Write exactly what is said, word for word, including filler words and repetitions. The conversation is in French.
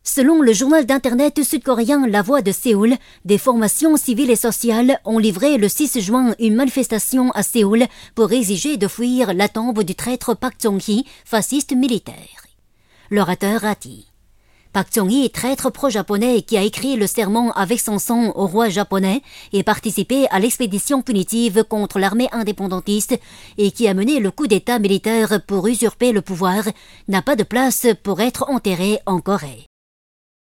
Selon le journal d'internet sud-coréen La Voix de Séoul, des formations civiles et sociales ont livré le six juin une manifestation à Séoul pour exiger de fuir la tombe du traître Park Chung-hee, fasciste militaire. L'orateur a dit: Park Chung-hee, traître pro-japonais qui a écrit le serment avec son sang au roi japonais et participé à l'expédition punitive contre l'armée indépendantiste et qui a mené le coup d'état militaire pour usurper le pouvoir, n'a pas de place pour être enterré en Corée.